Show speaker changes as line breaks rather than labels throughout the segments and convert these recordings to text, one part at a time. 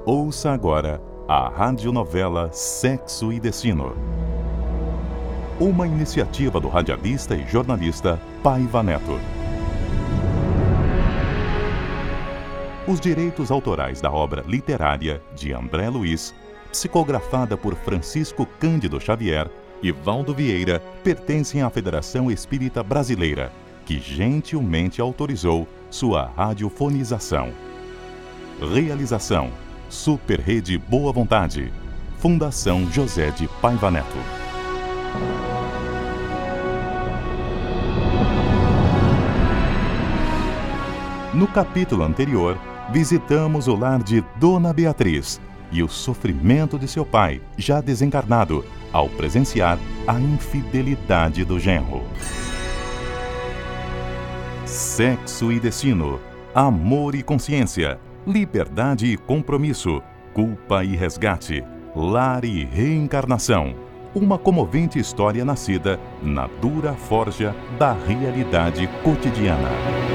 Ouça agora a radionovela Sexo e Destino. Uma iniciativa do radialista e jornalista Paiva Neto. Os direitos autorais da obra literária de André Luiz, psicografada por Francisco Cândido Xavier e Valdo Vieira, pertencem à Federação Espírita Brasileira, que gentilmente autorizou sua radiofonização. Realização: Super Rede Boa Vontade, Fundação José de Paiva Neto. No capítulo anterior, visitamos o lar de Dona Beatriz e o sofrimento de seu pai, já desencarnado, ao presenciar a infidelidade do genro. Sexo e destino, amor e consciência, liberdade e compromisso, culpa e resgate, lar e reencarnação. Uma comovente história nascida na dura forja da realidade cotidiana.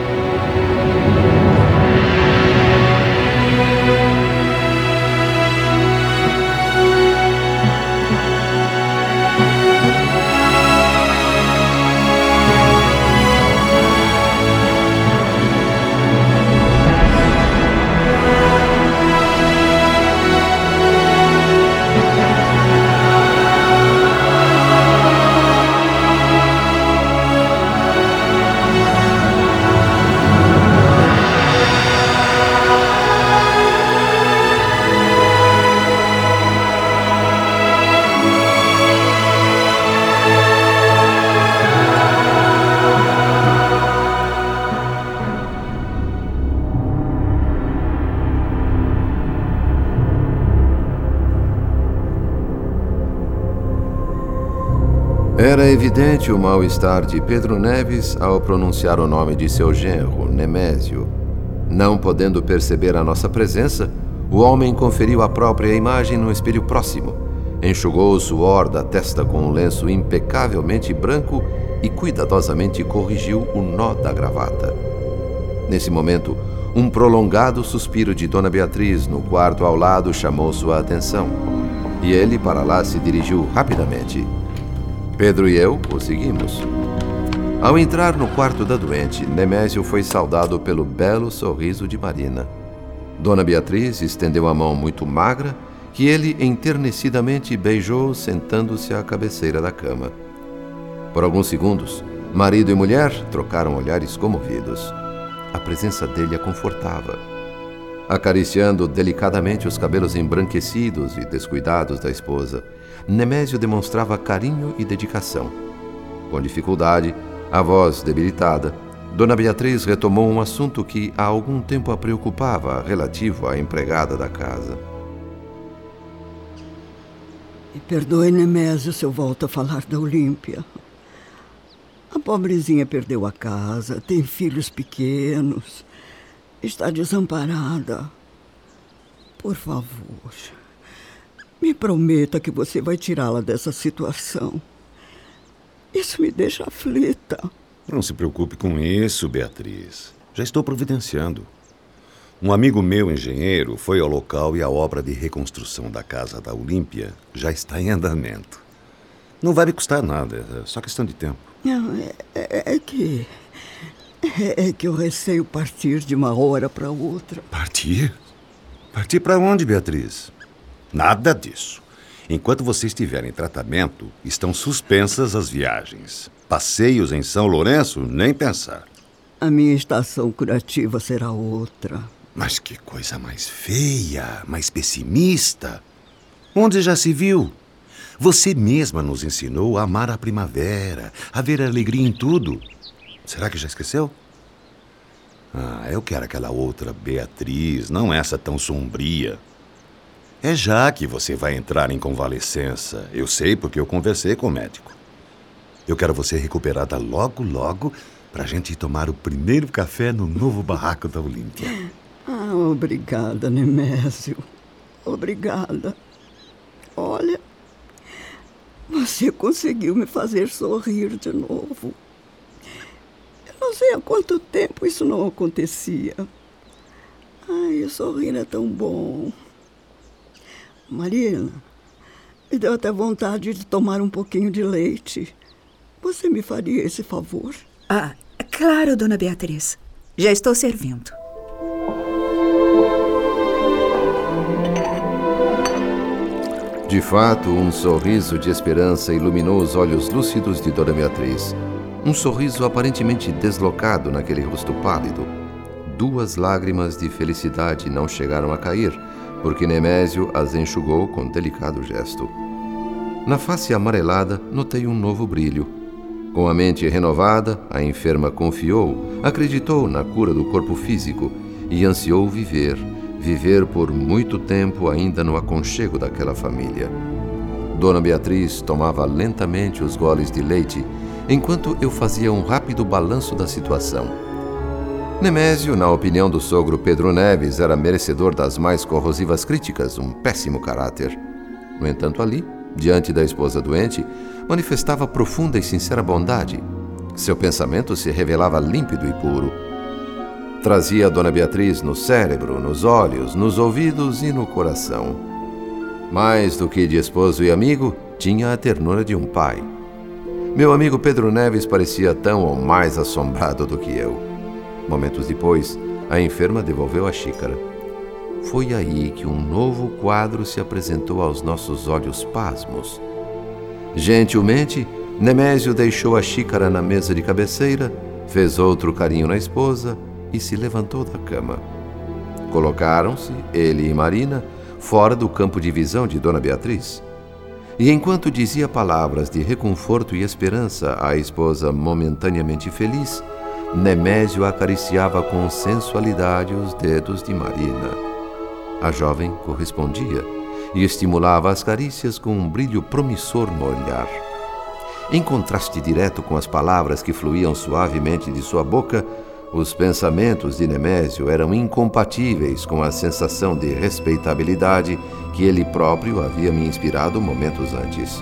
Era evidente o mal-estar de Pedro Neves ao pronunciar o nome de seu genro, Nemésio. Não podendo perceber a nossa presença, o homem conferiu a própria imagem no espelho próximo, enxugou o suor da testa com um lenço impecavelmente branco e cuidadosamente corrigiu o nó da gravata. Nesse momento, um prolongado suspiro de Dona Beatriz no quarto ao lado chamou sua atenção, e ele para lá se dirigiu rapidamente. Pedro e eu o seguimos. Ao entrar no quarto da doente, Nemésio foi saudado pelo belo sorriso de Marina. Dona Beatriz estendeu a mão muito magra, que ele enternecidamente beijou, sentando-se à cabeceira da cama. Por alguns segundos, marido e mulher trocaram olhares comovidos. A presença dele a confortava. Acariciando delicadamente os cabelos embranquecidos e descuidados da esposa, Nemésio demonstrava carinho e dedicação. Com dificuldade, a voz debilitada, Dona Beatriz retomou um assunto que há algum tempo a preocupava, relativo à empregada da casa.
Me perdoe, Nemésio, se eu volto a falar da Olímpia. A pobrezinha perdeu a casa, tem filhos pequenos, está desamparada. Por favor, me prometa que você vai tirá-la dessa situação. Isso me deixa aflita.
Não se preocupe com isso, Beatriz. Já estou providenciando. Um amigo meu, engenheiro, foi ao local e a obra de reconstrução da casa da Olímpia já está em andamento. Não vai me custar nada, é só questão de tempo.
Não, é que eu receio partir de uma hora para outra.
Partir? Partir para onde, Beatriz? Nada disso. Enquanto você estiver em tratamento, estão suspensas as viagens. Passeios em São Lourenço, nem pensar.
A minha estação curativa será outra.
Mas que coisa mais feia, mais pessimista. Onde já se viu? Você mesma nos ensinou a amar a primavera, a ver alegria em tudo. Será que já esqueceu? Eu quero aquela outra Beatriz, não essa tão sombria. É já que você vai entrar em convalescença. Eu sei porque eu conversei com o médico. Eu quero você recuperada logo, logo, pra gente ir tomar o primeiro café no novo barraco da Olímpia.
Obrigada, Nemésio. Obrigada. Olha, você conseguiu me fazer sorrir de novo. Eu não sei há quanto tempo isso não acontecia. Ai, sorrir é tão bom. Marina, me deu até vontade de tomar um pouquinho de leite. Você me faria esse favor?
Ah, claro, dona Beatriz. Já estou servindo.
De fato, um sorriso de esperança iluminou os olhos lúcidos de Dona Beatriz. Um sorriso aparentemente deslocado naquele rosto pálido. 2 lágrimas de felicidade não chegaram a cair, porque Nemésio as enxugou com delicado gesto. Na face amarelada, notei um novo brilho. Com a mente renovada, a enferma confiou, acreditou na cura do corpo físico e ansiou viver por muito tempo ainda no aconchego daquela família. Dona Beatriz tomava lentamente os goles de leite, enquanto eu fazia um rápido balanço da situação. Nemésio, na opinião do sogro Pedro Neves, era merecedor das mais corrosivas críticas, um péssimo caráter. No entanto, ali, diante da esposa doente, manifestava profunda e sincera bondade. Seu pensamento se revelava límpido e puro. Trazia a Dona Beatriz no cérebro, nos olhos, nos ouvidos e no coração. Mais do que de esposo e amigo, tinha a ternura de um pai. Meu amigo Pedro Neves parecia tão ou mais assombrado do que eu. Momentos depois, a enferma devolveu a xícara. Foi aí que um novo quadro se apresentou aos nossos olhos pasmos. Gentilmente, Nemésio deixou a xícara na mesa de cabeceira, fez outro carinho na esposa e se levantou da cama. Colocaram-se, ele e Marina, fora do campo de visão de Dona Beatriz. E enquanto dizia palavras de reconforto e esperança à esposa momentaneamente feliz, Nemésio acariciava com sensualidade os dedos de Marina. A jovem correspondia e estimulava as carícias com um brilho promissor no olhar. Em contraste direto com as palavras que fluíam suavemente de sua boca, os pensamentos de Nemésio eram incompatíveis com a sensação de respeitabilidade que ele próprio havia me inspirado momentos antes.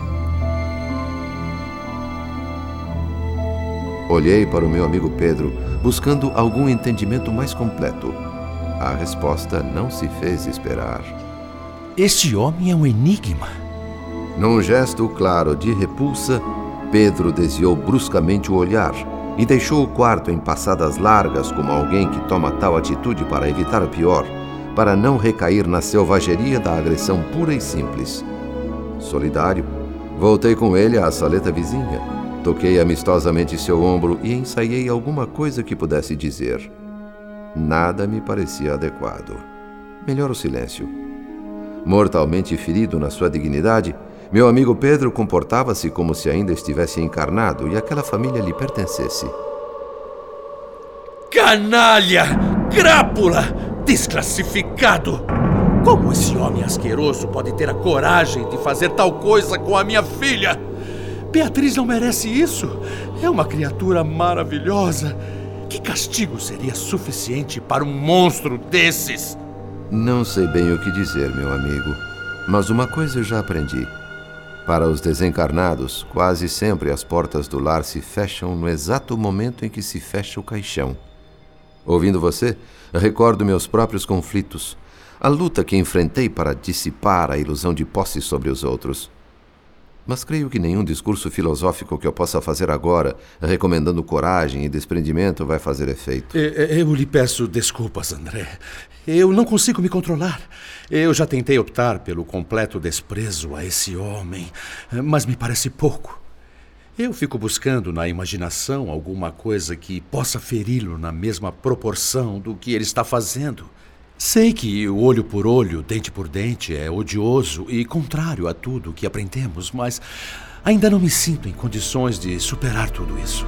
Olhei para o meu amigo Pedro, buscando algum entendimento mais completo. A resposta não se fez esperar.
Este homem é um enigma.
Num gesto claro de repulsa, Pedro desviou bruscamente o olhar e deixou o quarto em passadas largas como alguém que toma tal atitude para evitar o pior, para não recair na selvageria da agressão pura e simples. Solidário, voltei com ele à saleta vizinha, toquei amistosamente seu ombro e ensaiei alguma coisa que pudesse dizer. Nada me parecia adequado. Melhor o silêncio. Mortalmente ferido na sua dignidade, meu amigo Pedro comportava-se como se ainda estivesse encarnado e aquela família lhe pertencesse.
Canalha! Crápula! Desclassificado! Como esse homem asqueroso pode ter a coragem de fazer tal coisa com a minha filha? Beatriz não merece isso. É uma criatura maravilhosa. Que castigo seria suficiente para um monstro desses?
Não sei bem o que dizer, meu amigo, mas uma coisa eu já aprendi. Para os desencarnados, quase sempre as portas do lar se fecham no exato momento em que se fecha o caixão. Ouvindo você, recordo meus próprios conflitos, a luta que enfrentei para dissipar a ilusão de posse sobre os outros. Mas creio que nenhum discurso filosófico que eu possa fazer agora, recomendando coragem e desprendimento, vai fazer efeito.
Eu lhe peço desculpas, André. Eu não consigo me controlar. Eu já tentei optar pelo completo desprezo a esse homem, mas me parece pouco. Eu fico buscando na imaginação alguma coisa que possa feri-lo na mesma proporção do que ele está fazendo. Sei que o olho por olho, dente por dente é odioso e contrário a tudo o que aprendemos, mas ainda não me sinto em condições de superar tudo isso.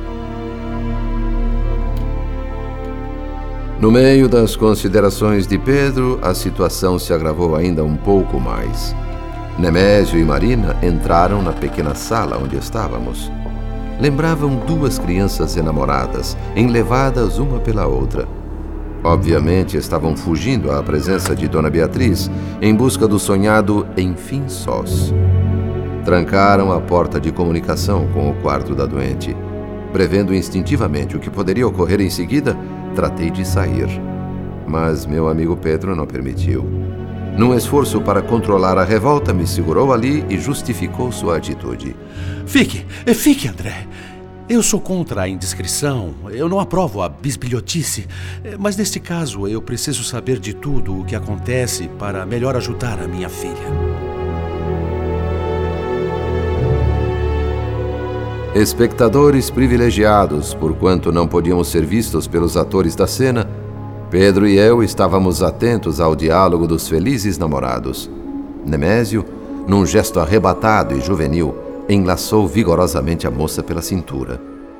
No meio das considerações de Pedro, a situação se agravou ainda um pouco mais. Nemésio e Marina entraram na pequena sala onde estávamos. Lembravam 2 crianças enamoradas, enlevadas uma pela outra. Obviamente estavam fugindo à presença de Dona Beatriz, em busca do sonhado enfim sós. Trancaram a porta de comunicação com o quarto da doente. Prevendo instintivamente o que poderia ocorrer em seguida, tratei de sair. Mas meu amigo Pedro não permitiu. Num esforço para controlar a revolta, me segurou ali e justificou sua atitude.
Fique, André. Eu sou contra a indiscrição, eu não aprovo a bisbilhotice, mas neste caso eu preciso saber de tudo o que acontece para melhor ajudar a minha filha.
Espectadores privilegiados, porquanto não podíamos ser vistos pelos atores da cena, Pedro e eu estávamos atentos ao diálogo dos felizes namorados. Nemésio, num gesto arrebatado e juvenil, enlaçou vigorosamente a moça pela cintura.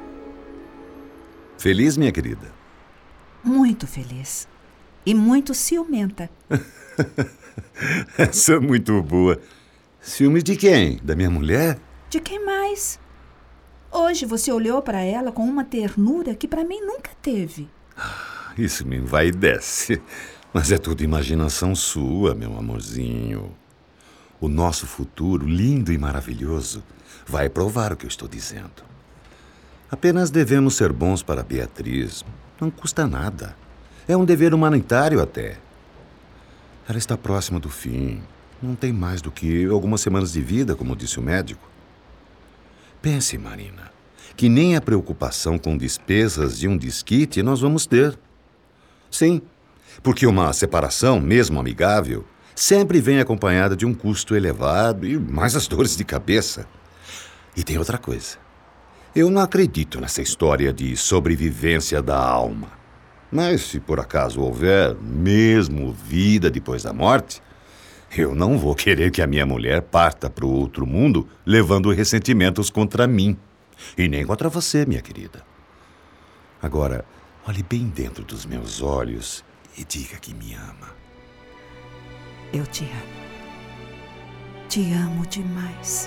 Feliz, minha querida?
Muito feliz. E muito ciumenta.
Essa é muito boa. Ciúmes de quem? Da minha mulher?
De quem mais? Hoje você olhou para ela com uma ternura que para mim nunca teve.
Isso me vai e desce. Mas é tudo imaginação sua, meu amorzinho. O nosso futuro, lindo e maravilhoso, vai provar o que eu estou dizendo. Apenas devemos ser bons para Beatriz. Não custa nada. É um dever humanitário até. Ela está próxima do fim. Não tem mais do que algumas semanas de vida, como disse o médico. Pense, Marina, que nem a preocupação com despesas de um desquite nós vamos ter. Sim, porque uma separação, mesmo amigável, sempre vem acompanhada de um custo elevado e mais as dores de cabeça. E tem outra coisa. Eu não acredito nessa história de sobrevivência da alma. Mas se por acaso houver mesmo vida depois da morte, eu não vou querer que a minha mulher parta para o outro mundo levando ressentimentos contra mim. E nem contra você, minha querida. Agora, olhe bem dentro dos meus olhos e diga que me ama.
Eu te amo. Te amo demais.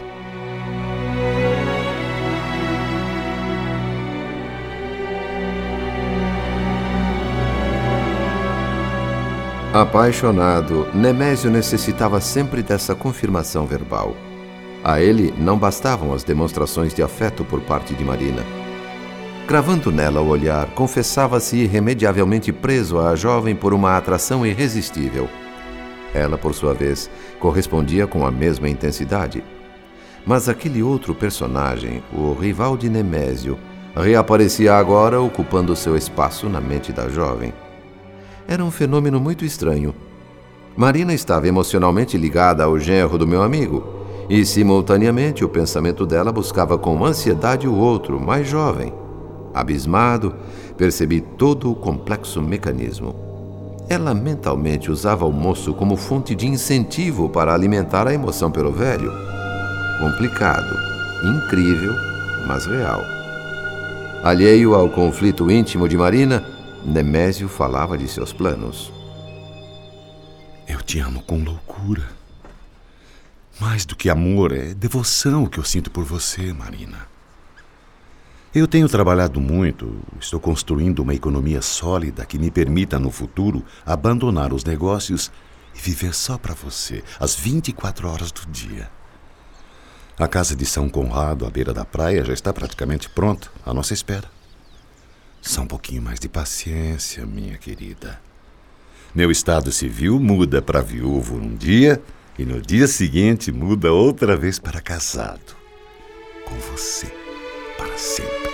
Apaixonado, Nemésio necessitava sempre dessa confirmação verbal. A ele não bastavam as demonstrações de afeto por parte de Marina. Cravando nela o olhar, confessava-se irremediavelmente preso à jovem por uma atração irresistível. Ela, por sua vez, correspondia com a mesma intensidade. Mas aquele outro personagem, o rival de Nemésio, reaparecia agora ocupando seu espaço na mente da jovem. Era um fenômeno muito estranho. Marina estava emocionalmente ligada ao genro do meu amigo, e simultaneamente o pensamento dela buscava com ansiedade o outro, mais jovem. Abismado, percebi todo o complexo mecanismo. Ela mentalmente usava o moço como fonte de incentivo para alimentar a emoção pelo velho. Complicado, incrível, mas real. Alheio ao conflito íntimo de Marina, Nemésio falava de seus planos.
Eu te amo com loucura. Mais do que amor, é devoção que eu sinto por você, Marina. Eu tenho trabalhado muito, estou construindo uma economia sólida que me permita, no futuro, abandonar os negócios e viver só para você, às 24 horas do dia. A casa de São Conrado, à beira da praia, já está praticamente pronta, à nossa espera. Só um pouquinho mais de paciência, minha querida. Meu estado civil muda para viúvo um dia e no dia seguinte muda outra vez para casado. Com você, para sempre.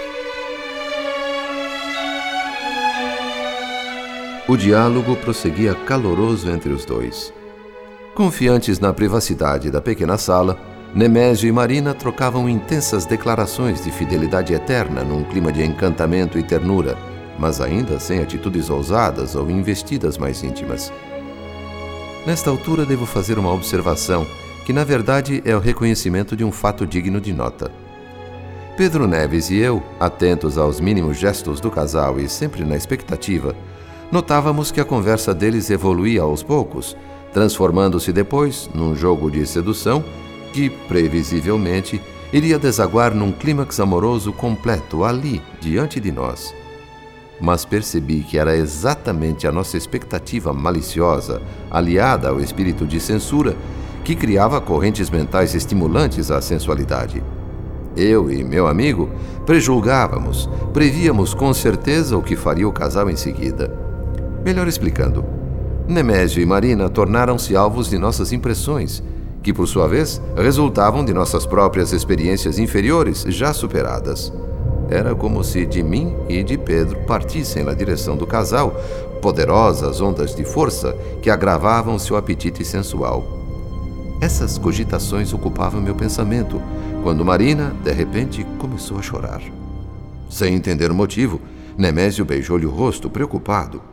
O diálogo prosseguia caloroso entre os dois. Confiantes na privacidade da pequena sala, Nemésio e Marina trocavam intensas declarações de fidelidade eterna num clima de encantamento e ternura, mas ainda sem atitudes ousadas ou investidas mais íntimas. Nesta altura devo fazer uma observação que, na verdade, é o reconhecimento de um fato digno de nota. Pedro Neves e eu, atentos aos mínimos gestos do casal e sempre na expectativa, notávamos que a conversa deles evoluía aos poucos, transformando-se depois num jogo de sedução que, previsivelmente, iria desaguar num clímax amoroso completo ali, diante de nós. Mas percebi que era exatamente a nossa expectativa maliciosa, aliada ao espírito de censura, que criava correntes mentais estimulantes à sensualidade. Eu e meu amigo prejulgávamos, prevíamos com certeza o que faria o casal em seguida. Melhor explicando, Nemésio e Marina tornaram-se alvos de nossas impressões, que, por sua vez, resultavam de nossas próprias experiências inferiores já superadas. Era como se de mim e de Pedro partissem na direção do casal poderosas ondas de força que agravavam seu apetite sensual. Essas cogitações ocupavam meu pensamento, quando Marina, de repente, começou a chorar. Sem entender o motivo, Nemésio beijou-lhe o rosto, preocupado.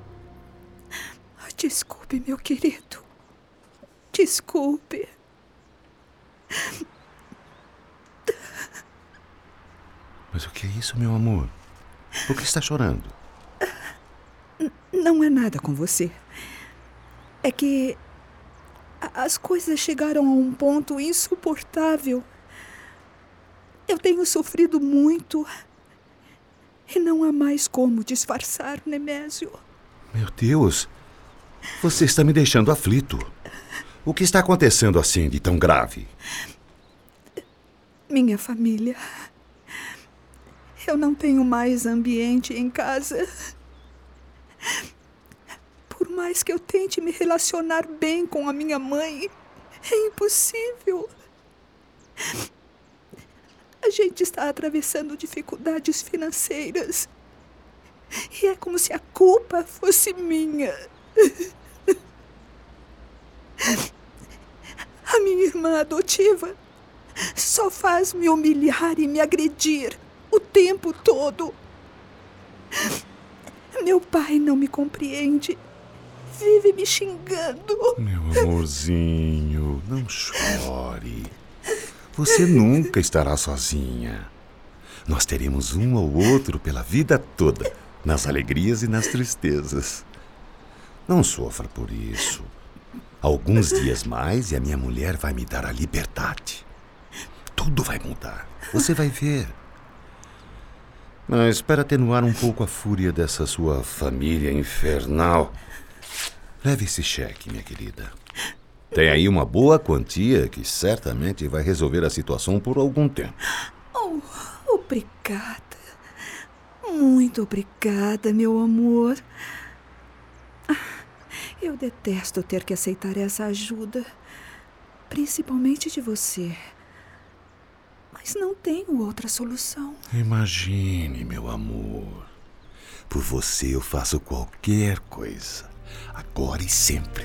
Desculpe, meu querido. Desculpe.
Mas o que é isso, meu amor? Por que está chorando?
Não é nada com você. É que as coisas chegaram a um ponto insuportável. Eu tenho sofrido muito e não há mais como disfarçar, Nemésio.
Meu Deus, você está me deixando aflito. O que está acontecendo assim de tão grave?
Minha família. Eu não tenho mais ambiente em casa. Por mais que eu tente me relacionar bem com a minha mãe, é impossível. A gente está atravessando dificuldades financeiras. E é como se a culpa fosse minha. A minha irmã adotiva só faz me humilhar e me agredir o tempo todo. Meu pai não me compreende. Vive me xingando.
Meu amorzinho, não chore. Você nunca estará sozinha. Nós teremos um ao outro pela vida toda, nas alegrias e nas tristezas. Não sofra por isso. Alguns dias mais e a minha mulher vai me dar a liberdade. Tudo vai mudar. Você vai ver. Mas para atenuar um pouco a fúria dessa sua família infernal, leve esse cheque, minha querida. Tem aí uma boa quantia que certamente vai resolver a situação por algum tempo.
Oh, obrigada. Muito obrigada, meu amor. Eu detesto ter que aceitar essa ajuda, principalmente de você. Mas não tenho outra solução.
Imagine, meu amor. Por você eu faço qualquer coisa, agora e sempre.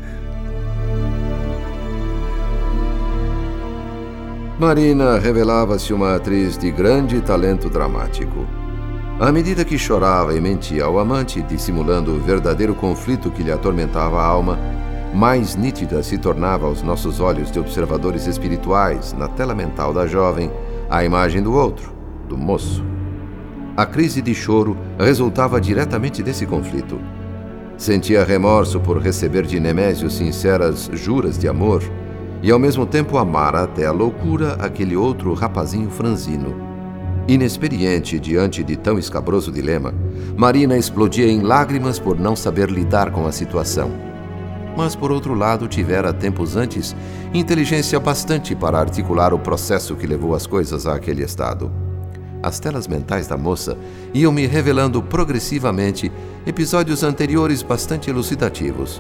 Marina revelava-se uma atriz de grande talento dramático. À medida que chorava e mentia ao amante, dissimulando o verdadeiro conflito que lhe atormentava a alma, mais nítida se tornava aos nossos olhos de observadores espirituais, na tela mental da jovem, a imagem do outro, do moço. A crise de choro resultava diretamente desse conflito. Sentia remorso por receber de Nemésio sinceras juras de amor e ao mesmo tempo amara até a loucura aquele outro rapazinho franzino. Inexperiente diante de tão escabroso dilema, Marina explodia em lágrimas por não saber lidar com a situação. Mas, por outro lado, tivera tempos antes inteligência bastante para articular o processo que levou as coisas àquele estado. As telas mentais da moça iam me revelando progressivamente episódios anteriores bastante elucidativos.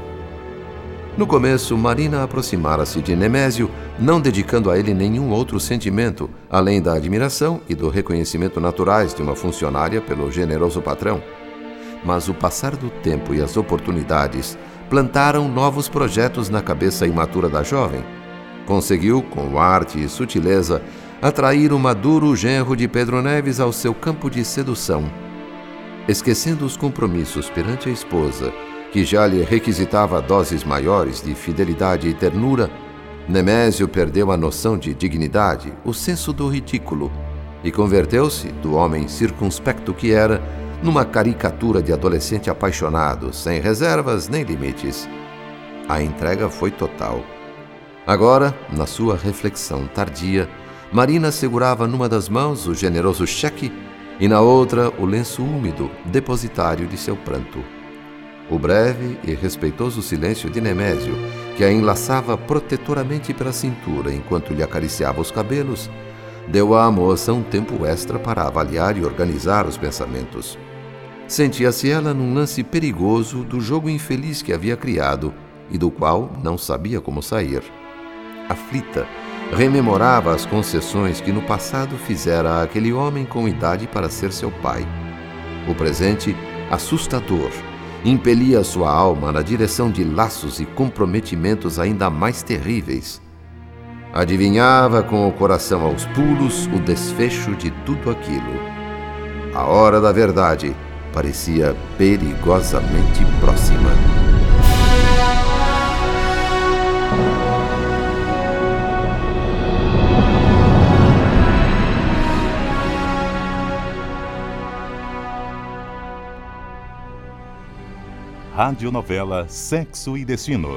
No começo, Marina aproximara-se de Nemésio, não dedicando a ele nenhum outro sentimento, além da admiração e do reconhecimento naturais de uma funcionária pelo generoso patrão. Mas o passar do tempo e as oportunidades plantaram novos projetos na cabeça imatura da jovem. Conseguiu, com arte e sutileza, atrair o maduro genro de Pedro Neves ao seu campo de sedução. Esquecendo os compromissos perante a esposa, que já lhe requisitava doses maiores de fidelidade e ternura, Nemésio perdeu a noção de dignidade, o senso do ridículo, e converteu-se, do homem circunspecto que era, numa caricatura de adolescente apaixonado, sem reservas nem limites. A entrega foi total. Agora, na sua reflexão tardia, Marina segurava numa das mãos o generoso cheque e na outra o lenço úmido, depositário de seu pranto. O breve e respeitoso silêncio de Nemésio, que a enlaçava protetoramente pela cintura enquanto lhe acariciava os cabelos, deu à moça um tempo extra para avaliar e organizar os pensamentos. Sentia-se ela num lance perigoso do jogo infeliz que havia criado e do qual não sabia como sair. Aflita, rememorava as concessões que no passado fizera àquele homem com idade para ser seu pai. O presente, assustador, impelia sua alma na direção de laços e comprometimentos ainda mais terríveis. Adivinhava com o coração aos pulos o desfecho de tudo aquilo. A hora da verdade parecia perigosamente próxima.
Radionovela Sexo e Destino.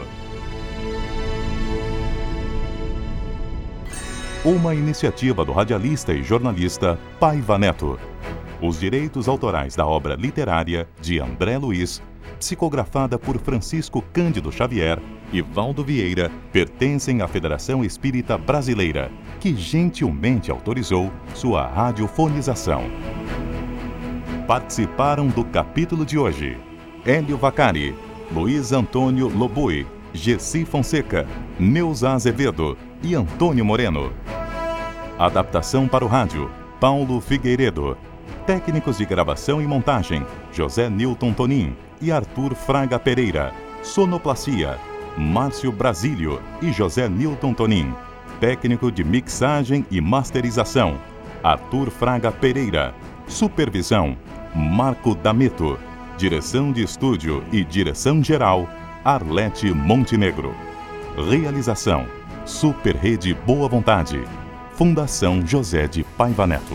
Uma iniciativa do radialista e jornalista Paiva Neto. Os direitos autorais da obra literária de André Luiz, psicografada por Francisco Cândido Xavier e Valdo Vieira, pertencem à Federação Espírita Brasileira, que gentilmente autorizou sua radiofonização. Participaram do capítulo de hoje Hélio Vacari, Luiz Antônio Lobui, Gessi Fonseca, Neuza Azevedo e Antônio Moreno. Adaptação para o rádio, Paulo Figueiredo. Técnicos de gravação e montagem, José Nilton Tonin e Arthur Fraga Pereira. Sonoplastia, Márcio Brasílio e José Nilton Tonin. Técnico de mixagem e masterização, Arthur Fraga Pereira. Supervisão, Marco D'Ameto. Direção de estúdio e direção geral, Arlete Montenegro. Realização, Super Rede Boa Vontade. Fundação José de Paiva Neto.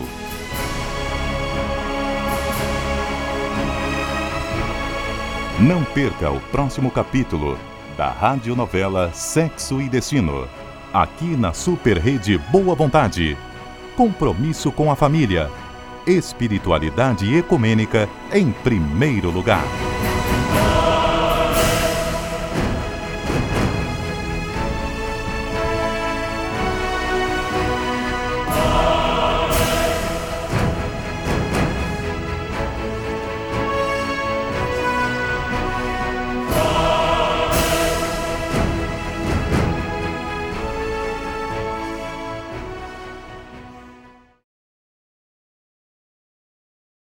Não perca o próximo capítulo da radionovela Sexo e Destino, aqui na Super Rede Boa Vontade. Compromisso com a família. Espiritualidade ecumênica em primeiro lugar.